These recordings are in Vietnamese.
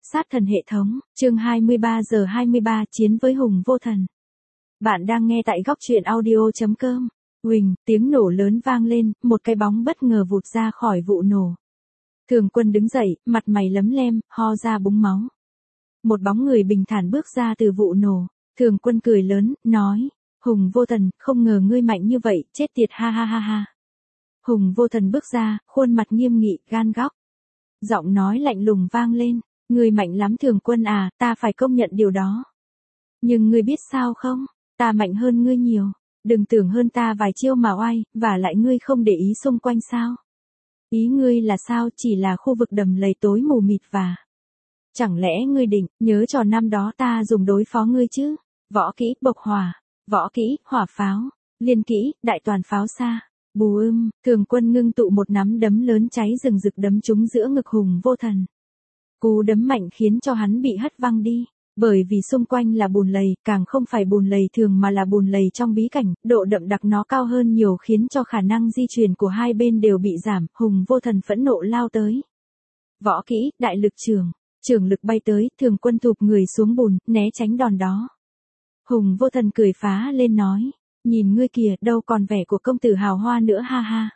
Sát thần hệ thống, chương 23 giờ 23 chiến với Hùng Vô Thần. Bạn đang nghe tại góc truyện audio.com. Huỳnh, tiếng nổ lớn vang lên, một cái bóng bất ngờ vụt ra khỏi vụ nổ. Thường Quân đứng dậy, mặt mày lấm lem, ho ra búng máu. Một bóng người bình thản bước ra từ vụ nổ. Thường Quân cười lớn, nói, Hùng Vô Thần, không ngờ ngươi mạnh như vậy, chết tiệt ha ha ha ha. Hùng Vô Thần bước ra, khuôn mặt nghiêm nghị, gan góc. Giọng nói lạnh lùng vang lên. Ngươi mạnh lắm Thường Quân à, ta phải công nhận điều đó. Nhưng ngươi biết sao không, ta mạnh hơn ngươi nhiều, đừng tưởng hơn ta vài chiêu mà oai, và lại ngươi không để ý xung quanh sao. Ý ngươi là sao, chỉ là khu vực đầm lầy tối mù mịt và... Chẳng lẽ ngươi định, nhớ trò năm đó ta dùng đối phó ngươi chứ, võ kỹ, bộc hỏa, võ kỹ, hỏa pháo, liên kỹ, đại toàn pháo xa. Bù Thường Quân ngưng tụ một nắm đấm lớn cháy rừng rực đấm trúng giữa ngực Hùng Vô Thần. Cú đấm mạnh khiến cho hắn bị hất văng đi, bởi vì xung quanh là bùn lầy, càng không phải bùn lầy thường mà là bùn lầy trong bí cảnh, độ đậm đặc nó cao hơn nhiều khiến cho khả năng di chuyển của hai bên đều bị giảm. Hùng Vô Thần phẫn nộ lao tới. Võ kỹ, đại lực trường lực bay tới, Thường Quân thụp người xuống bùn, né tránh đòn đó. Hùng Vô Thần cười phá lên nói, nhìn ngươi kìa, đâu còn vẻ của công tử hào hoa nữa ha ha.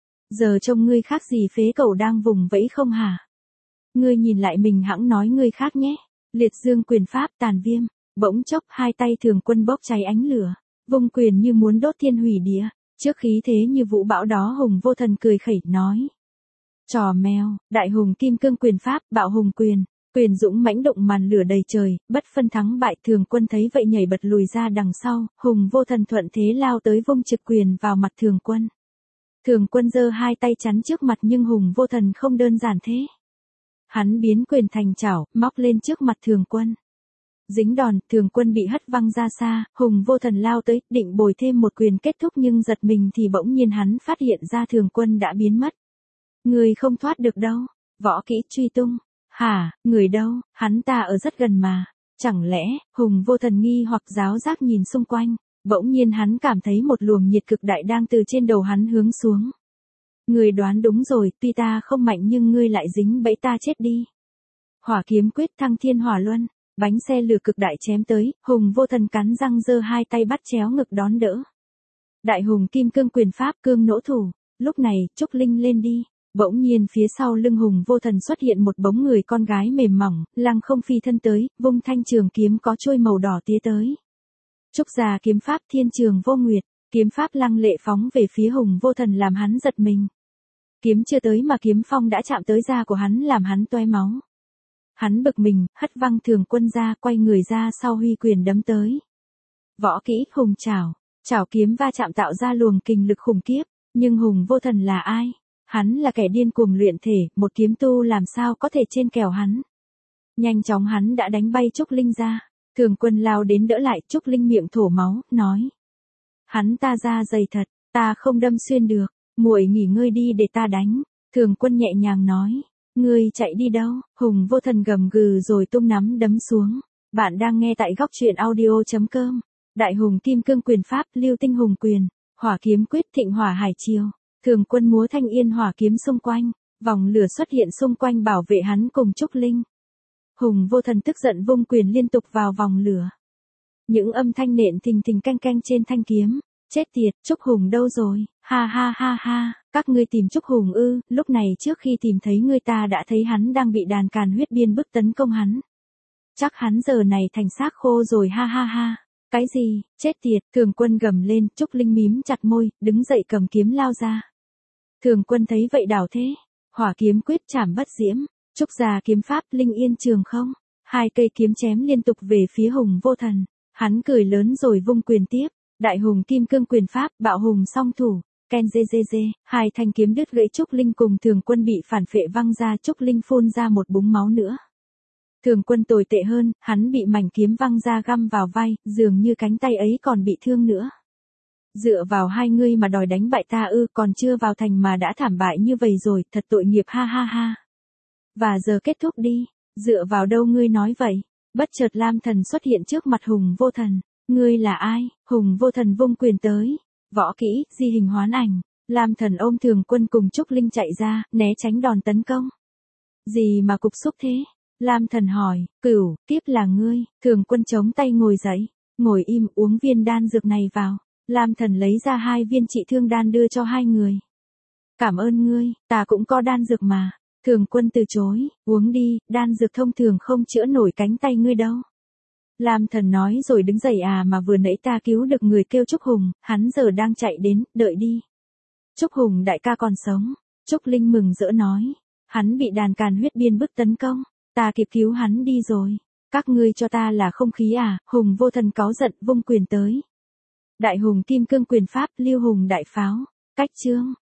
Giờ trông ngươi khác gì phế cẩu đang vùng vẫy không hả? Ngươi nhìn lại mình hẵng nói ngươi khác nhé. Liệt dương quyền pháp tàn viêm. Bỗng chốc hai tay Thường Quân bốc cháy ánh lửa, vung quyền như muốn đốt thiên hủy địa. Trước khí thế như vũ bão đó Hùng Vô Thần cười khẩy nói. Trò mèo, đại hùng kim cương quyền pháp, bạo hùng quyền. Quyền dũng mãnh động màn lửa đầy trời, bất phân thắng bại. Thường Quân thấy vậy nhảy bật lùi ra đằng sau, Hùng Vô Thần thuận thế lao tới vung trực quyền vào mặt Thường Quân. Thường Quân giơ hai tay chắn trước mặt nhưng Hùng Vô Thần không đơn giản thế. Hắn biến quyền thành chảo, móc lên trước mặt Thường Quân. Dính đòn, Thường Quân bị hất văng ra xa, Hùng Vô Thần lao tới, định bồi thêm một quyền kết thúc nhưng giật mình thì bỗng nhiên hắn phát hiện ra Thường Quân đã biến mất. Người không thoát được đâu, võ kỹ truy tung. Hả, người đâu, hắn ta ở rất gần mà. Chẳng lẽ, Hùng Vô Thần nghi hoặc giáo giác nhìn xung quanh, bỗng nhiên hắn cảm thấy một luồng nhiệt cực đại đang từ trên đầu hắn hướng xuống. Ngươi đoán đúng rồi, tuy ta không mạnh nhưng ngươi lại dính bẫy ta chết đi. Hỏa kiếm quyết thăng thiên hỏa luân, bánh xe lửa cực đại chém tới, Hùng Vô Thần cắn răng giơ hai tay bắt chéo ngực đón đỡ. Đại hùng kim cương quyền pháp cương nỗ thủ, lúc này, Trúc Linh lên đi. Bỗng nhiên phía sau lưng Hùng Vô Thần xuất hiện một bóng người con gái mềm mỏng, lăng không phi thân tới, vung thanh trường kiếm có trôi màu đỏ tía tới. Trúc già kiếm pháp thiên trường vô nguyệt, kiếm pháp lăng lệ phóng về phía Hùng Vô Thần làm hắn giật mình. Kiếm chưa tới mà kiếm phong đã chạm tới da của hắn làm hắn toe máu. Hắn bực mình, hất văng Thường Quân ra, quay người ra sau huy quyền đấm tới. Võ kỹ, hùng chảo, chảo kiếm va chạm tạo ra luồng kình lực khủng khiếp, nhưng Hùng Vô Thần là ai? Hắn là kẻ điên cuồng luyện thể, một kiếm tu làm sao có thể trên kèo hắn. Nhanh chóng hắn đã đánh bay Trúc Linh ra, Thường Quân lao đến đỡ lại, Trúc Linh miệng thổ máu, nói. Hắn ta da dày thật, ta không đâm xuyên được. Muội nghỉ ngơi đi để ta đánh. Thường Quân nhẹ nhàng nói. Ngươi chạy đi đâu? Hùng Vô Thần gầm gừ rồi tung nắm đấm xuống. Bạn đang nghe tại góc truyện audio.com. Đại hùng kim cương quyền pháp, lưu tinh hùng quyền, hỏa kiếm quyết thịnh hỏa hải triều. Thường Quân múa thanh yên hỏa kiếm xung quanh, vòng lửa xuất hiện xung quanh bảo vệ hắn cùng Trúc Linh. Hùng Vô Thần tức giận vung quyền liên tục vào vòng lửa. Những âm thanh nện thình thình canh canh trên thanh kiếm. Chết tiệt, Trúc Hùng đâu rồi? Ha ha ha ha, các ngươi tìm Trúc Hùng ư? Lúc này trước khi tìm thấy ngươi ta đã thấy hắn đang bị đàn càn huyết biên bức tấn công hắn. Chắc hắn giờ này thành xác khô rồi ha ha ha. Cái gì? Chết tiệt, Thường Quân gầm lên, Trúc Linh mím chặt môi, đứng dậy cầm kiếm lao ra. Thường Quân thấy vậy đảo thế. Hỏa kiếm quyết chảm bất diễm, Trúc già kiếm pháp linh yên trường không. Hai cây kiếm chém liên tục về phía Hùng Vô Thần. Hắn cười lớn rồi vung quyền tiếp. Đại hùng kim cương quyền pháp, bạo hùng song thủ, ken dê dê dê, hai thanh kiếm đứt gãy Trúc Linh cùng Thường Quân bị phản phệ văng ra, Trúc Linh phun ra một búng máu nữa. Thường Quân tồi tệ hơn, hắn bị mảnh kiếm văng ra găm vào vai, dường như cánh tay ấy còn bị thương nữa. Dựa vào hai ngươi mà đòi đánh bại ta ư, còn chưa vào thành mà đã thảm bại như vậy rồi, thật tội nghiệp ha ha ha. Và giờ kết thúc đi, dựa vào đâu ngươi nói vậy? Bất chợt Lam Thần xuất hiện trước mặt Hùng Vô Thần. Ngươi là ai? Hùng Vô Thần vung quyền tới. Võ kỹ, di hình hoán ảnh. Lam Thần ôm Thường Quân cùng Trúc Linh chạy ra, né tránh đòn tấn công. Gì mà cục xúc thế? Lam Thần hỏi, Cửu, tiếp là ngươi. Thường Quân chống tay ngồi dậy, ngồi im uống viên đan dược này vào. Lam Thần lấy ra 2 viên trị thương đan đưa cho 2 người. Cảm ơn ngươi, ta cũng có đan dược mà. Thường Quân từ chối, uống đi, đan dược thông thường không chữa nổi cánh tay ngươi đâu. Lam Thần nói rồi đứng dậy mà vừa nãy ta cứu được người kêu Trúc Hùng, hắn giờ đang chạy đến, đợi đi. Trúc Hùng đại ca còn sống. Trúc Linh mừng rỡ nói. Hắn bị đàn càn huyết biên bức tấn công, ta kịp cứu hắn đi rồi. Các ngươi cho ta là không khí à? Hùng Vô Thần cáu giận vung quyền tới. Đại hùng kim cương quyền pháp, Lưu Hùng đại pháo. Cách chương.